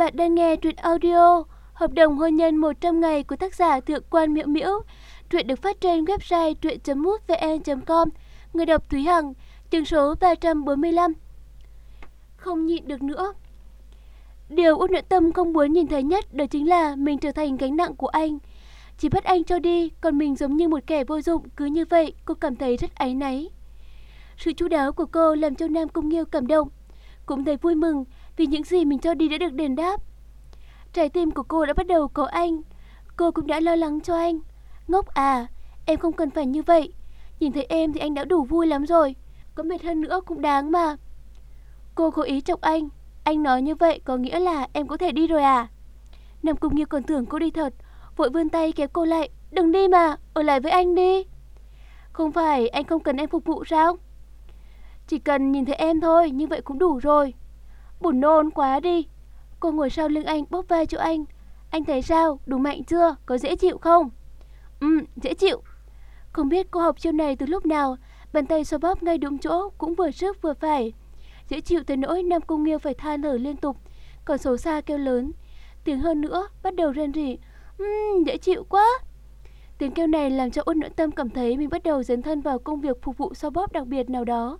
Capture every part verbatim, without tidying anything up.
Bạn đang nghe truyện audio Hợp đồng hôn nhân một trăm ngày của tác giả Thượng Quan Miễu Miễu. Truyện được phát trên website truyện chấm mútvn chấm com. Người đọc Thúy Hằng, chương số ba trăm bốn mươi lăm. Không nhịn được nữa. Điều Út Noãn Tâm không muốn nhìn thấy nhất đó chính là mình trở thành gánh nặng của anh. Chỉ bắt anh cho đi, còn mình giống như một kẻ vô dụng. Cứ như vậy cô cảm thấy rất áy náy. Sự chu đáo của cô làm cho Nam Cung Nghiêu cảm động, cũng thấy vui mừng vì những gì mình cho đi đã được đền đáp. Trái tim của cô đã bắt đầu có anh. Cô cũng đã lo lắng cho anh. Ngốc à, em không cần phải như vậy. Nhìn thấy em thì anh đã đủ vui lắm rồi. Có mệt hơn nữa cũng đáng mà. Cô cố ý chọc anh. Anh nói như vậy có nghĩa là em có thể đi rồi à? Nam Cung Nghiêu còn tưởng cô đi thật, vội vươn tay kéo cô lại. Đừng đi mà, ở lại với anh đi. Không phải anh không cần em phục vụ sao? Chỉ cần nhìn thấy em thôi, như vậy cũng đủ rồi. Buồn nôn quá đi. Cô ngồi sau lưng anh, bóp vai cho anh. Anh thấy sao, đủ mạnh chưa, có dễ chịu không? Ừ, dễ chịu. Không biết cô học chiêu này từ lúc nào, bàn tay xoa bóp ngay đúng chỗ, cũng vừa sức vừa phải. Dễ chịu tới nỗi Nam Cung Nghiêu phải than thở liên tục, còn xấu xa kêu lớn. Tiếng hơn nữa, bắt đầu rên rỉ. Ừm, dễ chịu quá. Tiếng kêu này làm cho Út Noãn Tâm cảm thấy mình bắt đầu dấn thân vào công việc phục vụ xoa bóp đặc biệt nào đó.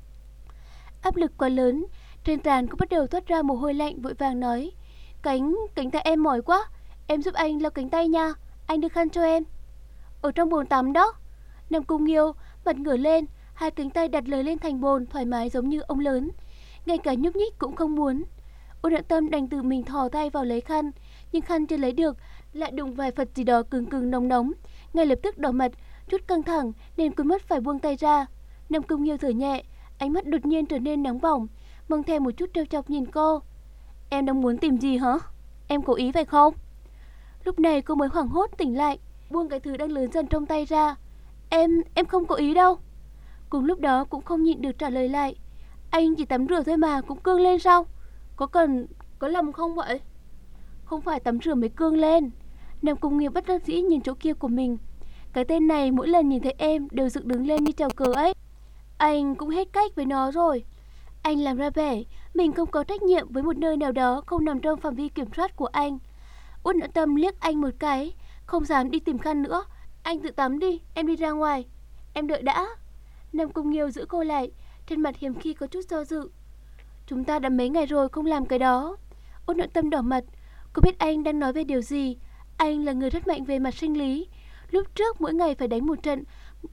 Áp lực quá lớn, trên trán cũng bắt đầu thoát ra mồ hôi lạnh, vội vàng nói. Cánh, cánh tay em mỏi quá, em giúp anh lau cánh tay nha, anh đưa khăn cho em. Ở trong bồn tắm đó. Nam Cung Nghiêu mặt ngửa lên, hai cánh tay đặt lời lên thành bồn, thoải mái giống như ông lớn, ngay cả nhúc nhích cũng không muốn. Út Noãn Tâm đành tự mình thò tay vào lấy khăn, nhưng khăn chưa lấy được, lại đụng vài vật gì đó cứng cứng nóng nóng, ngay lập tức đỏ mặt, chút căng thẳng nên quên mất phải buông tay ra. Nam Cung Nghiêu thở nhẹ, ánh mắt đột nhiên trở nên nóng bỏng, mang theo một chút trêu chọc nhìn cô. Em đang muốn tìm gì hả? Em cố ý phải không? Lúc này cô mới hoảng hốt tỉnh lại, buông cái thứ đang lớn dần trong tay ra. Em, em không cố ý đâu. Cùng lúc đó cũng không nhịn được trả lời lại. Anh chỉ tắm rửa thôi mà, cũng cương lên sao? Có cần, có lầm không vậy? Không phải tắm rửa mới cương lên. Nam Cung Nghiêu bất đắc dĩ nhìn chỗ kia của mình. Cái tên này mỗi lần nhìn thấy em đều dựng đứng lên như chào cờ ấy. Anh cũng hết cách với nó rồi. Anh làm ra vẻ mình không có trách nhiệm với một nơi nào đó không nằm trong phạm vi kiểm soát của anh. Út Noãn Tâm liếc anh một cái, không dám đi tìm khăn nữa. Anh tự tắm đi, em đi ra ngoài. Em đợi đã. Nam Cung Nghiêu giữ cô lại, trên mặt hiếm khi có chút do dự. Chúng ta đã mấy ngày rồi không làm cái đó. Út Noãn Tâm đỏ mặt. Cô biết anh đang nói về điều gì. Anh là người rất mạnh về mặt sinh lý. Lúc trước mỗi ngày phải đánh một trận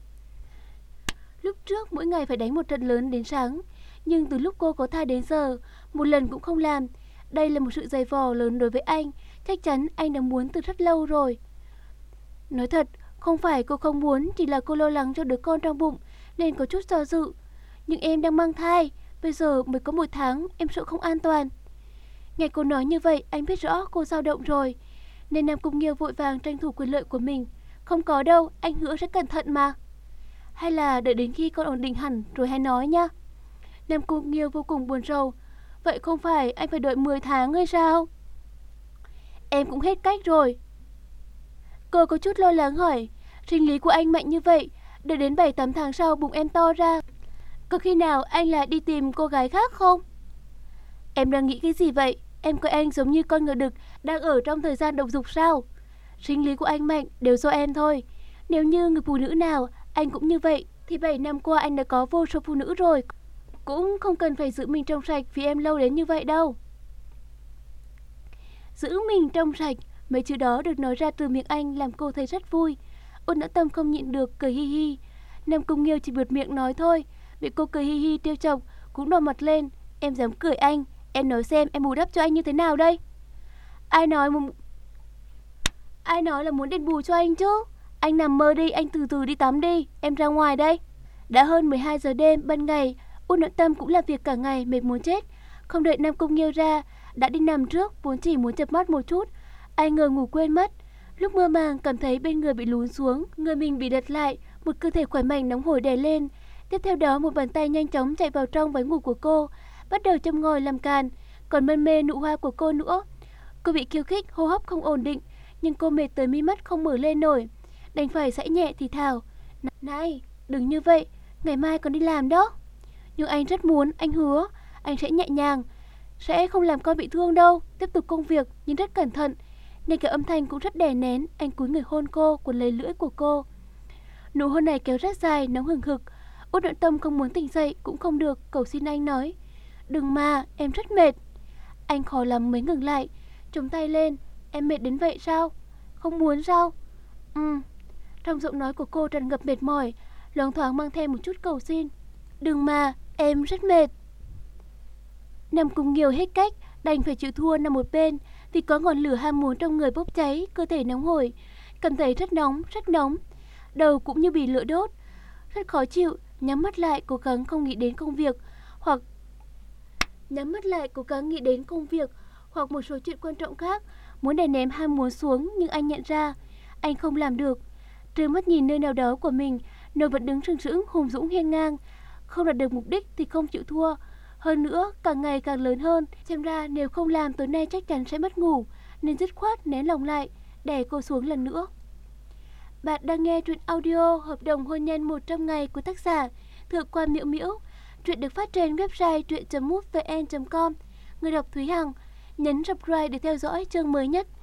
Lúc trước mỗi ngày phải đánh một trận lớn đến sáng. Nhưng từ lúc cô có thai đến giờ, một lần cũng không làm. Đây là một sự dày vò lớn đối với anh. Chắc chắn anh đã muốn từ rất lâu rồi. Nói thật, không phải cô không muốn, chỉ là cô lo lắng cho đứa con trong bụng nên có chút do dự. Nhưng em đang mang thai, bây giờ mới có một tháng, em sợ không an toàn. Nghe cô nói như vậy, anh biết rõ cô dao động rồi, nên Nam Cung Nghiêu vội vàng tranh thủ quyền lợi của mình. Không có đâu, anh hứa sẽ cẩn thận mà. Hay là đợi đến khi con ổn định hẳn rồi hãy nói nha. Nam Cung Nghiêu vô cùng buồn rầu. Vậy không phải anh phải đợi mười tháng hay sao? Em cũng hết cách rồi. Cô có chút lo lắng hỏi. Sinh lý của anh mạnh như vậy, đợi đến bảy tám tháng sau bụng em to ra, có khi nào anh lại đi tìm cô gái khác không? Em đang nghĩ cái gì vậy? Em coi anh giống như con ngựa đực đang ở trong thời gian độc dục sao? Sinh lý của anh mạnh đều do em thôi. Nếu như người phụ nữ nào anh cũng như vậy thì bảy năm qua anh đã có vô số phụ nữ rồi. Cũng không cần phải giữ mình trong sạch vì em lâu đến như vậy đâu. Giữ mình trong sạch, mấy chữ đó được nói ra từ miệng anh làm cô thấy rất vui. Út Noãn Tâm không nhịn được cười hi hi. Nam Cung Nghiêu chỉ bật miệng nói thôi, bị cô cười hi hi trêu chọc cũng đỏ mặt lên. Em dám cười anh, em nói xem em bù đắp cho anh như thế nào đây? Ai nói một... Ai nói là muốn đền bù cho anh chứ? Anh nằm mơ đi, anh từ từ đi tắm đi, em ra ngoài đây. Đã hơn mười hai giờ đêm, ban ngày Út Noãn Tâm cũng làm việc cả ngày mệt muốn chết. Không đợi Nam Cung Nghiêu ra, đã đi nằm trước, vốn chỉ muốn chợp mắt một chút. Ai ngờ ngủ quên mất. Lúc mơ màng cảm thấy bên người bị lún xuống, người mình bị đặt lại, một cơ thể khỏe mạnh nóng hổi đè lên. Tiếp theo đó một bàn tay nhanh chóng chạy vào trong váy ngủ của cô, bắt đầu châm ngòi làm càn, còn mân mê nụ hoa của cô nữa. Cô bị khiêu khích, hô hấp không ổn định, nhưng cô mệt tới mí mắt không mở lên nổi, đành phải giãy nhẹ thì thào. Này, đừng như vậy, ngày mai còn đi làm đó. Nhưng anh rất muốn, anh hứa, anh sẽ nhẹ nhàng, Sẽ không làm con bị thương đâu. Tiếp tục công việc nhưng rất cẩn thận. Ngay cả âm thanh cũng rất đè nén. Anh cúi người hôn cô, cuốn lấy lưỡi của cô. Nụ hôn này kéo rất dài, nóng hừng hực. Út Nội Tâm không muốn tỉnh dậy cũng không được, cầu xin anh nói: đừng mà, em rất mệt. Anh khó lắm mới ngừng lại, chống tay lên: em mệt đến vậy sao? Không muốn sao? Ừ. Trong giọng nói của cô tràn ngập mệt mỏi, loáng thoáng mang thêm một chút cầu xin. Đừng mà, em rất mệt. Nằm cùng nhiều hết cách, đành phải chịu thua nằm một bên, vì có ngọn lửa ham muốn trong người bốc cháy, cơ thể nóng hổi, cảm thấy rất nóng, rất nóng. Đầu cũng như bị lửa đốt, rất khó chịu. Nhắm mắt lại cố gắng không nghĩ đến công việc, hoặc nhắm mắt lại cố gắng nghĩ đến công việc hoặc một số chuyện quan trọng khác, muốn đè ném ham muốn xuống, nhưng anh nhận ra anh không làm được. Trừ mắt nhìn nơi nào đó của mình, nó vẫn đứng sừng sững hùng dũng hiên ngang, không đạt được mục đích thì không chịu thua. Hơn nữa càng ngày càng lớn hơn, xem ra nếu không làm tối nay chắc chắn sẽ mất ngủ, nên dứt khoát nén lòng lại, đè cô xuống lần nữa. Bạn đang nghe truyện audio Hợp đồng hôn nhân một trăm ngày của tác giả Thượng quan Miễu Miễu. Truyện được phát trên website truyện chấm mútvn chấm com. Người đọc Thúy Hằng. Nhấn subscribe để theo dõi chương mới nhất.